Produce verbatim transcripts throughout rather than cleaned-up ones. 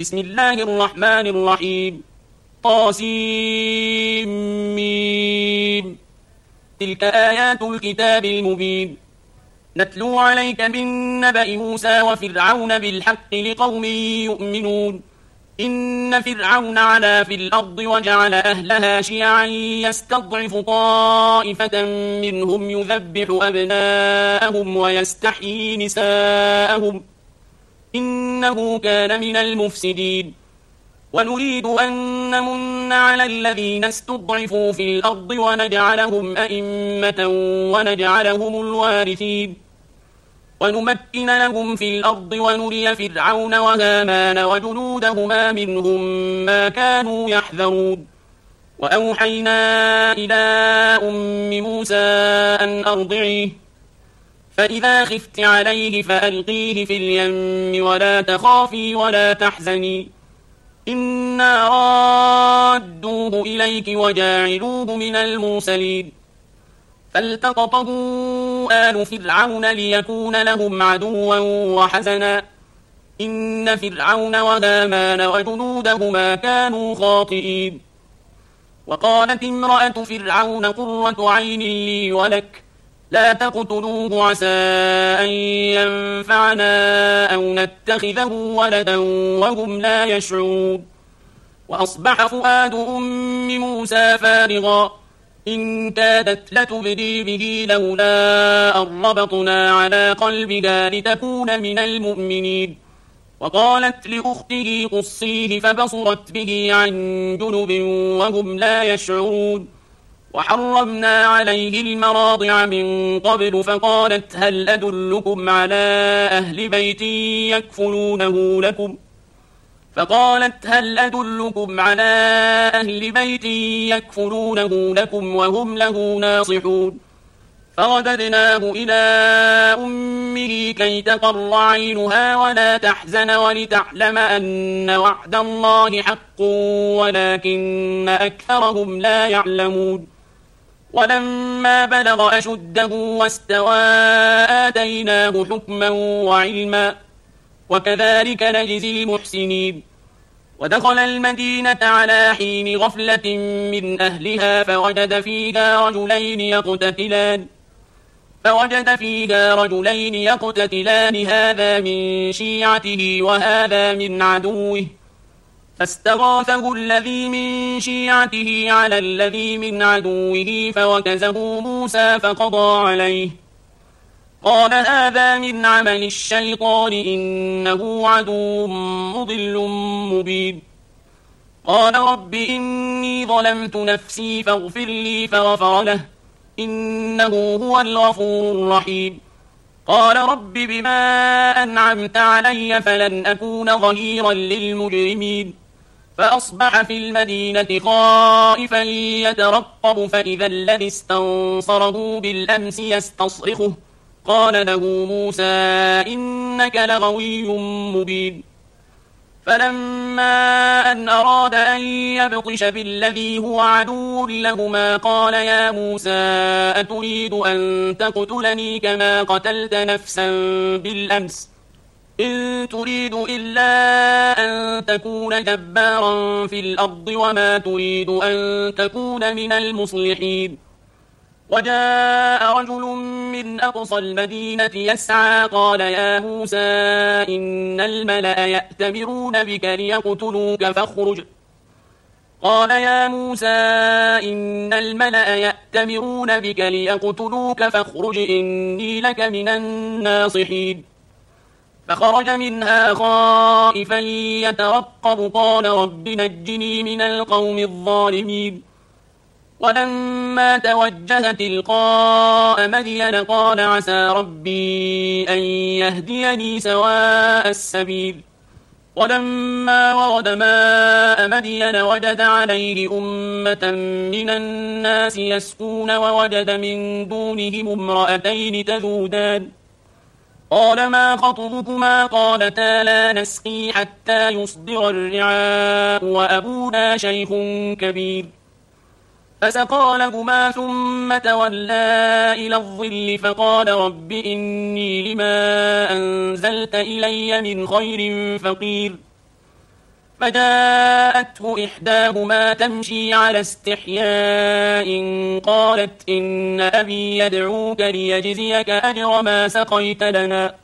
بسم الله الرحمن الرحيم. طاسيم. تلك آيات الكتاب المبين. نتلو عليك من نبأ موسى وفرعون بالحق لقوم يؤمنون. إن فرعون علا في الأرض وجعل أهلها شيعا يستضعف طائفة منهم يذبح أبناءهم ويستحيي نساءهم إنه كان من المفسدين. ونريد أن نمن على الذين استضعفوا في الأرض ونجعلهم أئمة ونجعلهم الوارثين ونمكن لهم في الأرض ونري فرعون وهامان وجنودهما منهم ما كانوا يحذرون. وأوحينا إلى أم موسى أن أرضعيه فإذا خفت عليه فألقيه في اليم ولا تخافي ولا تحزني إنا رادوه إليك وجاعلوه من المرسلين. فالتقطه آل فرعون ليكون لهم عدوا وحزنا إن فرعون وهامان وجنودهما كانوا خاطئين. وقالت امرأة فرعون قرة عين لي ولك لا تقتلوه عسى أن ينفعنا أو نتخذه ولدا وهم لا يشعرون. وأصبح فؤاد أم موسى فارغا إن كادت لتبدي به لولا أن ربطنا على قلبها لتكون من المؤمنين. وقالت لأخته قصيه فبصرت به عن جنب وهم لا يشعرون. وحرمنا عليه المراضع من قبل فقالت هل أدلكم على أهل بيت يكفلونه لكم فقالت هل أدلكم على أهل بيت يكفلونه لكم وهم له ناصحون. فرددناه إلى أمه كي تقر عينها ولا تحزن ولتعلم أن وعد الله حق ولكن أكثرهم لا يعلمون. ولما بلغ أشده واستوى آتيناه حكما وعلما وكذلك نجزي المحسنين. ودخل المدينة على حين غفلة من أهلها فوجد فيها رجلين يقتتلان فوجد فيها رجلين يقتتلان هذا من شيعته وهذا من عدوه فاستغاثه الذي من شيعته على الذي من عدوه فوكزه موسى فقضى عليه قال هذا من عمل الشيطان إنه عدو مضل مبين. قال رب إني ظلمت نفسي فاغفر لي فغفر له إنه هو الغفور الرحيم. قال رب بما أنعمت علي فلن أكون ظهيرا للمجرمين. فأصبح في المدينة خائفا يترقب فإذا الذي استنصره بالأمس يستصرخه قال له موسى إنك لغوي مبين. فلما أن أراد أن يبطش بالذي هو عدو لهما قال يا موسى أتريد أن تقتلني كما قتلت نفسا بالأمس إن تريد إلا أن تكون جبارا في الأرض وما تريد أن تكون من المصلحين. وجاء رجل من أقصى المدينة يسعى قال يا موسى إن الملأ يأتمرون بك ليقتلوك فاخرج قال يا موسى إن الملأ يأتمرون بك ليقتلوك فاخرج إني لك من الناصحين. فخرج منها خائفا يترقب قال رب نجني من القوم الظالمين. ولما توجه تلقاء مدين قال عسى ربي أن يهديني سواء السبيل. ولما ورد ماء مدين وجد عليه أمة من الناس يسقون ووجد من دونهم امرأتين تذودان قال ما خطبكما قالتا لا نسقي حتى يصدر الرعاء وأبونا شيخ كبير. فسقى لهما ثم تولى إلى الظل فقال رب إني لما أنزلت إلي من خير فقير. فجاءته إحداهما تمشي على استحياء قالت إن أبي يدعوك ليجزيك أجر ما سقيت لنا.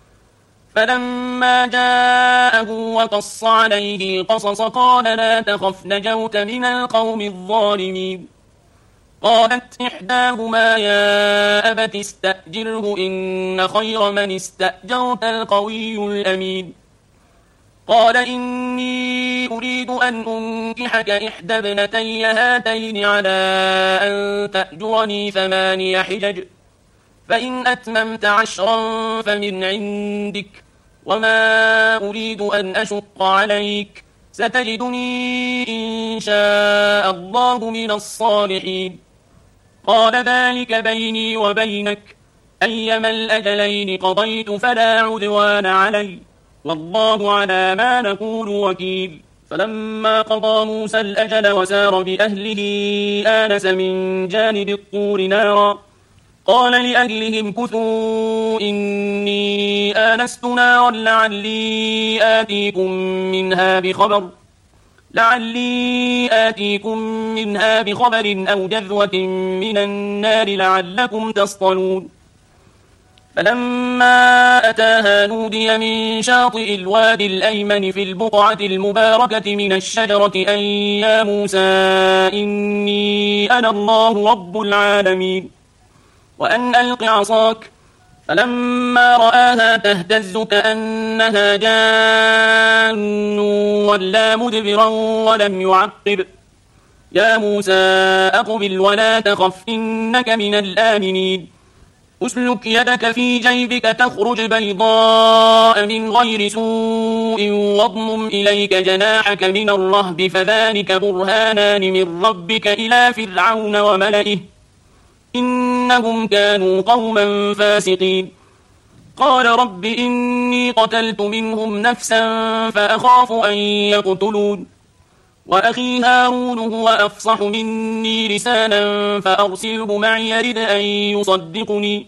فلما جاءه وقص عليه القصص قال لا تخف نجوت من القوم الظالمين. قالت إحداهما يا أبت استأجره إن خير من استأجرت القوي الأمين. قال إني أريد أن أنكحك إحدى ابنتي هاتين على أن تأجرني ثماني حجج فإن أتممت عشرا فمن عندك وما أريد أن أشق عليك ستجدني إن شاء الله من الصالحين. قال ذلك بيني وبينك أيما الأجلين قضيت فلا عدوان علي والله على ما نقول وكيل. فلما قضى موسى الأجل وسار بأهله آنس من جانب الطور نارا قال لأهلهم كثوا إني آنست نارا لعلي آتيكم منها بخبر لعلي آتيكم منها بخبر أو جذوة من النار لعلكم تصطلون. فلما أتاها نودي من شاطئ الوادي الأيمن في البقعة المباركة من الشجرة أن يا موسى إني أنا الله رب العالمين وأن ألق عصاك. فلما رآها تهتز كأنها جان ولا مدبرا ولم يعقب يا موسى أقبل ولا تخف إنك من الآمنين. أسلك يدك في جيبك تخرج بيضاء من غير سوء واضمم إليك جناحك من الرهب فذلك برهانان من ربك إلى فرعون وملئه إنهم كانوا قوما فاسقين. قال رب إني قتلت منهم نفسا فأخاف أن يقتلون وأخي هارون هو أفصح مني لسانا فأرسله معي يرد أن يصدقني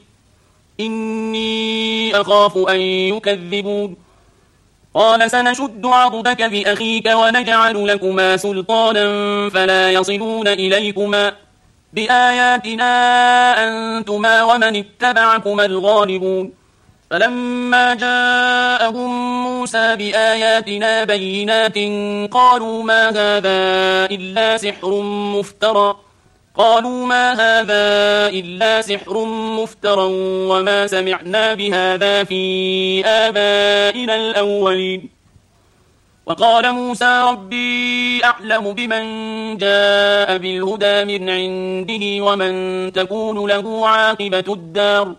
إني أخاف أن يكذبون. قال سنشد عضدك بأخيك ونجعل لكما سلطانا فلا يصلون إليكما بآياتنا أنتما ومن اتبعكما الغالبون. فلما جاءهم موسى بآياتنا بينات قالوا ما هذا إلا سحر مفترى قالوا ما هذا إلا سحر مفترى وما سمعنا بهذا في آبائنا الأولين. وقال موسى ربي أعلم بمن جاء بالهدى من عنده ومن تكون له عاقبة الدار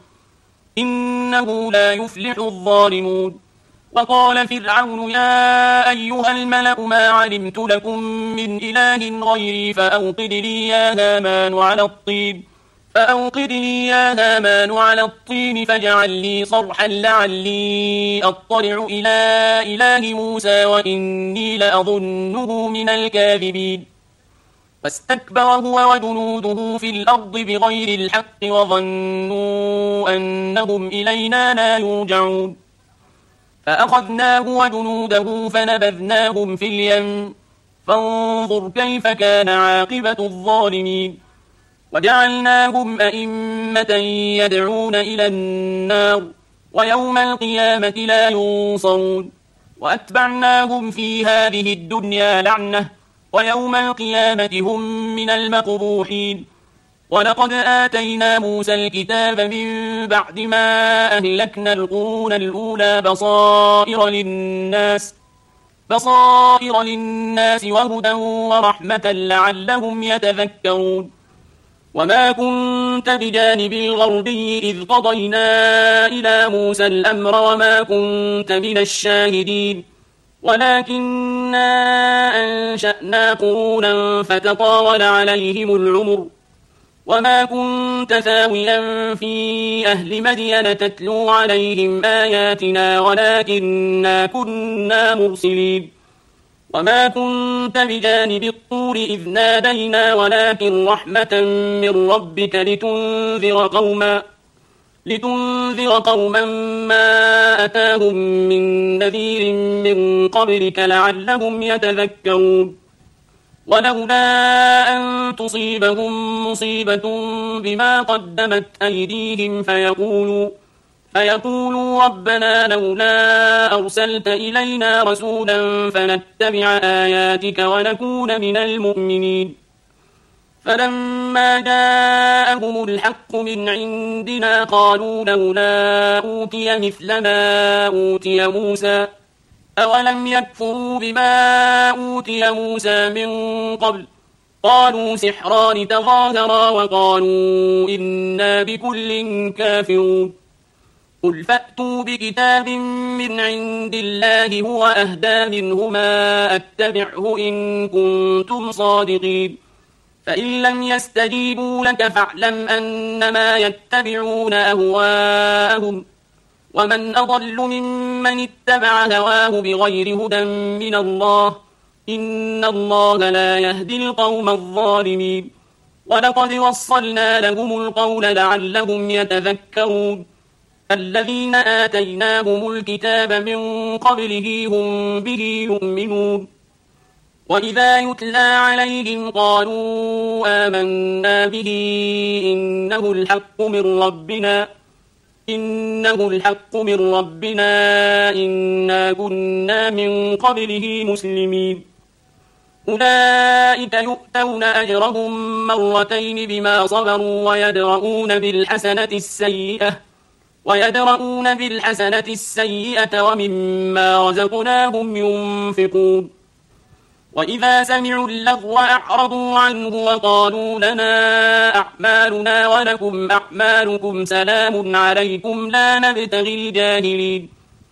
إنه لا يفلح الظالمون. وقال فرعون يا أيها الملأ ما علمت لكم من إله غيري فأوقد لي يا هامان على الطين فأوقد لي يا هامان على الطين فاجعل لي صرحا لعلي أطلع إلى إله موسى وإني لأظنه من الكاذبين. فاستكبر هو وجنوده في الأرض بغير الحق وظنوا أنهم إلينا لا يرجعون. فأخذناه وجنوده فنبذناهم في اليم فانظر كيف كان عاقبة الظالمين. وجعلناهم أئمة يدعون إلى النار ويوم القيامة لا ينصرون. وأتبعناهم في هذه الدنيا لعنة ويوم القيامة هم من المقبوحين. ولقد آتينا موسى الكتاب من بعد ما أهلكنا القرون الأولى بصائر للناس بصائر للناس وهدى ورحمة لعلهم يتذكرون. وما كنت بجانب الغربي إذ قضينا إلى موسى الأمر وما كنت من الشاهدين ولكننا أنشأنا قرونا فتطاول عليهم العمر وما كنت ثاويا في أهل مدين تتلو عليهم آياتنا ولكننا كنا مرسلين. وما كنت بجانب الطور إذ نادينا ولكن رحمة من ربك لتنذر قوما لتنذر قوما ما أتاهم من نذير من قبلك لعلهم يتذكرون ولولا أن تصيبهم مصيبة بما قدمت أيديهم فيقولوا, فيقولوا ربنا لولا أرسلت إلينا رسولا فنتبع آياتك ونكون من المؤمنين فلما جاءهم الحق من عندنا قالوا لولا أوتي مثل ما أوتي موسى أولم يكفروا بما أوتي موسى من قبل قالوا سحران تظاهرا وقالوا إنا بكل كافرون قل فأتوا بكتاب من عند الله هو أهدى منهما أتبعه إن كنتم صادقين فإن لم يستجيبوا لك فاعلم أنما يتبعون أهواءهم ومن أضل ممن اتبع هواه بغير هدى من الله إن الله لا يهدي القوم الظالمين ولقد وصلنا لهم القول لعلهم يتذكرون الذين آتيناهم الكتاب من قبله هم به يؤمنون وإذا يتلى عليهم قالوا آمنا به إنه الحق من ربنا إنه الحق من ربنا إنا كنا من قبله مسلمين أولئك يؤتون أجرهم مرتين بما صبروا ويدرؤون بالحسنة السيئة ويدرؤون بالحسنة السيئة ومما رزقناهم ينفقون وإذا سمعوا اللغو أعرضوا عنه وقالوا لنا أعمالنا ولكم أعمالكم سلام عليكم لا نبتغي الجاهلين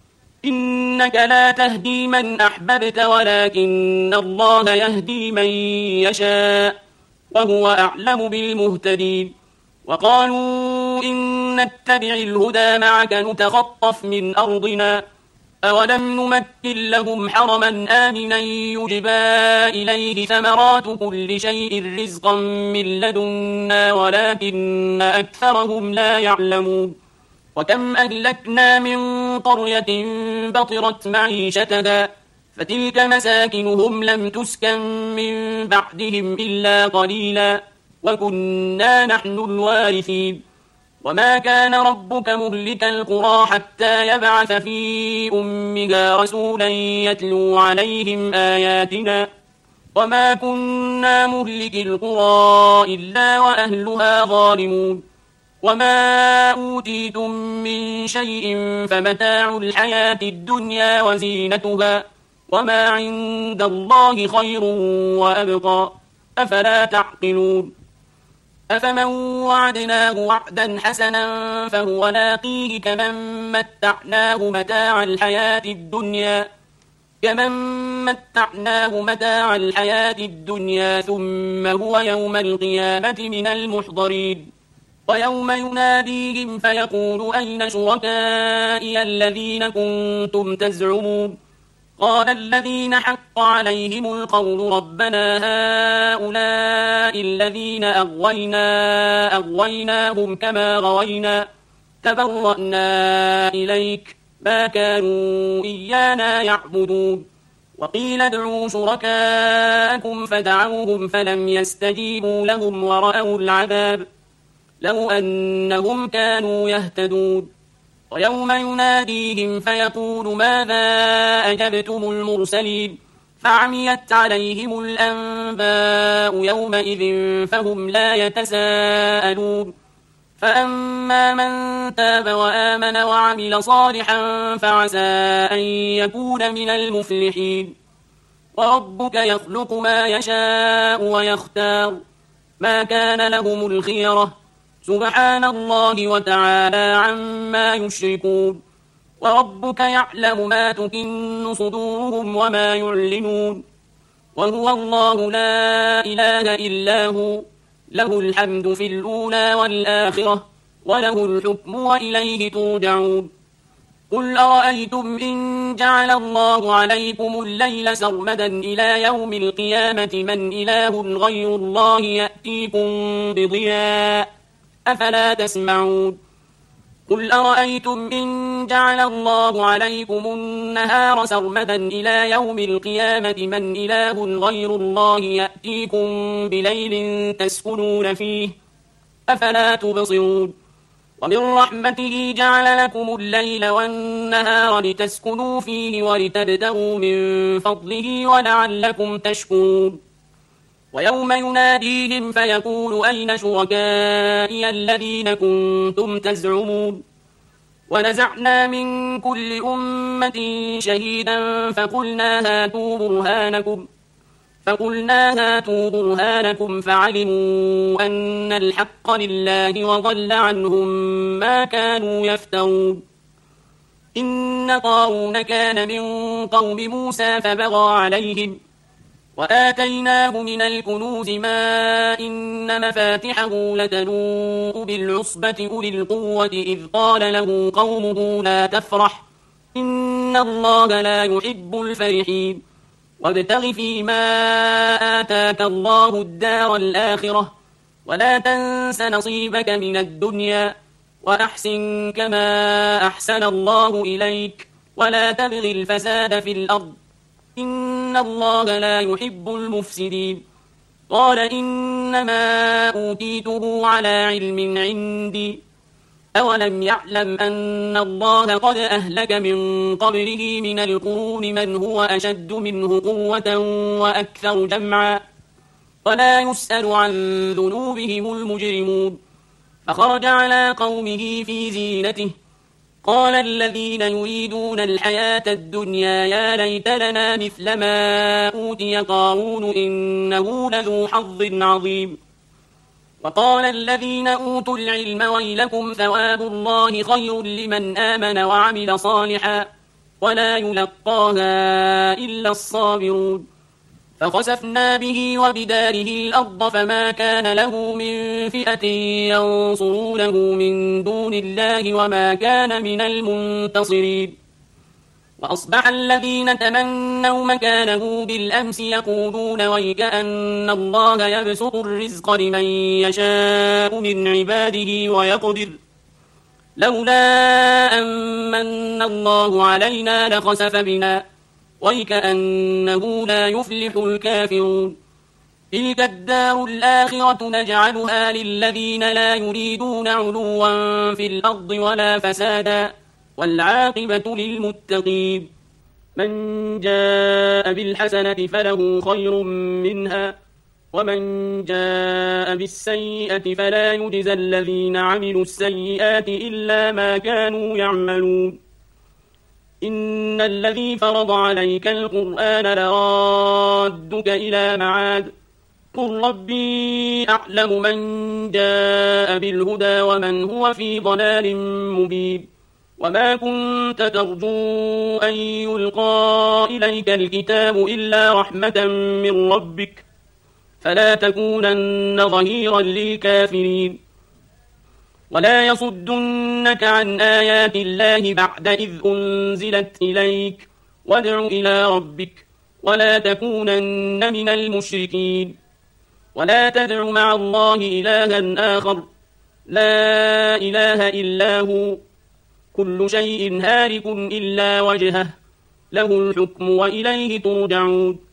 إنك لا تهدي من أحببت ولكن الله يهدي من يشاء وهو أعلم بالمهتدين وقالوا إن نتبع الهدى معك نتخطف من أرضنا أولم نمكن لهم حرما آمنا يجبى إليه ثمرات كل شيء رزقا من لدنا ولكن أكثرهم لا يعلمون وكم أهلكنا من قرية بطرت معيشتها فتلك مساكنهم لم تسكن من بعدهم إلا قليلا وكنا نحن الوارثين وما كان ربك مهلك القرى حتى يبعث في أمها رسولا يتلو عليهم آياتنا وما كنا مهلك القرى إلا وأهلها ظالمون وما أوتيتم من شيء فمتاع الحياة الدنيا وزينتها وما عند الله خير وأبقى أفلا تعقلون أفمن وعدناه وعدا حسنا فهو لاقيه كمن متعناه متاع الحياة الدنيا كمن متعناه متاع الحياة الدنيا ثم هو يوم القيامة من المحضرين ويوم يناديهم فيقول أين شركائي الذين كنتم تزعمون قال الذين حق عليهم القول ربنا هؤلاء الذين أغوينا أغويناهم كما غوينا تبرأنا إليك ما كانوا إيانا يعبدون وقيل ادعوا شركاءكم فدعوهم فلم يستجيبوا لهم ورأوا العذاب لو أنهم كانوا يهتدون ويوم يناديهم فيقول ماذا أجبتم المرسلين فعميت عليهم الأنباء يومئذ فهم لا يتساءلون فأما من تاب وآمن وعمل صالحا فعسى أن يكون من المفلحين وربك يخلق ما يشاء ويختار ما كان لهم الخيرة سبحان الله وتعالى عما يشركون وربك يعلم ما تكن صدورهم وما يعلنون وهو الله لا إله إلا هو له الحمد في الأولى والآخرة وله الحكم وإليه ترجعون قل أرأيتم إن جعل الله عليكم الليل سرمدا إلى يوم القيامة من إله غير الله يأتيكم بضياء أفلا تسمعون قل أرأيتم إن جعل الله عليكم النهار سرمدا إلى يوم القيامة من إله غير الله يأتيكم بليل تسكنون فيه أفلا تبصرون ومن رحمته جعل لكم الليل والنهار لتسكنوا فيه ولتبتغوا من فضله ولعلكم تشكرون ويوم يناديهم فيقول أين شركائي الذين كنتم تزعمون ونزعنا من كل أمة شهيدا فقلنا هاتوا برهانكم فقلنا هاتوا برهانكم فعلموا أن الحق لله وضل عنهم ما كانوا يفترون إن قارون كان من قوم موسى فبغى عليهم وآتيناه من الكنوز ما إن مفاتحه لتنوء بالعصبة أولي القوة إذ قال له قومه لا تفرح إن الله لا يحب الفرحين وابتغ فيما آتاك الله الدار الآخرة ولا تنس نصيبك من الدنيا وأحسن كما أحسن الله إليك ولا تبغ الفساد في الأرض إن الله لا يحب المفسدين قال إنما أوتيته على علم عندي أولم يعلم أن الله قد أهلك من قبله من القرون من هو أشد منه قوة وأكثر جمعا ولا يسأل عن ذنوبهم المجرمون فخرج على قومه في زينته قال الذين يريدون الحياة الدنيا يا ليت لنا مثل ما أوتي قارون إنه لذو حظ عظيم وقال الذين أوتوا العلم ويلكم ثواب الله خير لمن آمن وعمل صالحا ولا يلقاها إلا الصابرون فخسفنا به وبداره الأرض فما كان له من فئة ينصرونه من دون الله وما كان من المنتصرين وأصبح الذين تمنوا مكانه بالأمس يقولون ويكأن الله يبسط الرزق لمن يشاء من عباده ويقدر لولا أن الله علينا لخسف بنا ويكأنه لا يفلح الكافرون تلك الدار الآخرة نجعلها للذين لا يريدون علوا في الأرض ولا فسادا والعاقبة للمتقين من جاء بالحسنة فله خير منها ومن جاء بالسيئة فلا يجزى الذين عملوا السيئات إلا ما كانوا يعملون إن الذي فرض عليك القرآن لرادك إلى معاد قل ربي أعلم من جاء بالهدى ومن هو في ضلال مبين وما كنت ترجو أن يلقى إليك الكتاب إلا رحمة من ربك فلا تكونن ظهيرا للكافرين ولا يصدنك عن آيات الله بعد إذ أنزلت إليك وادع إلى ربك ولا تكونن من المشركين ولا تدع مع الله إلها آخر لا إله إلا هو كل شيء هالك إلا وجهه له الحكم وإليه ترجعون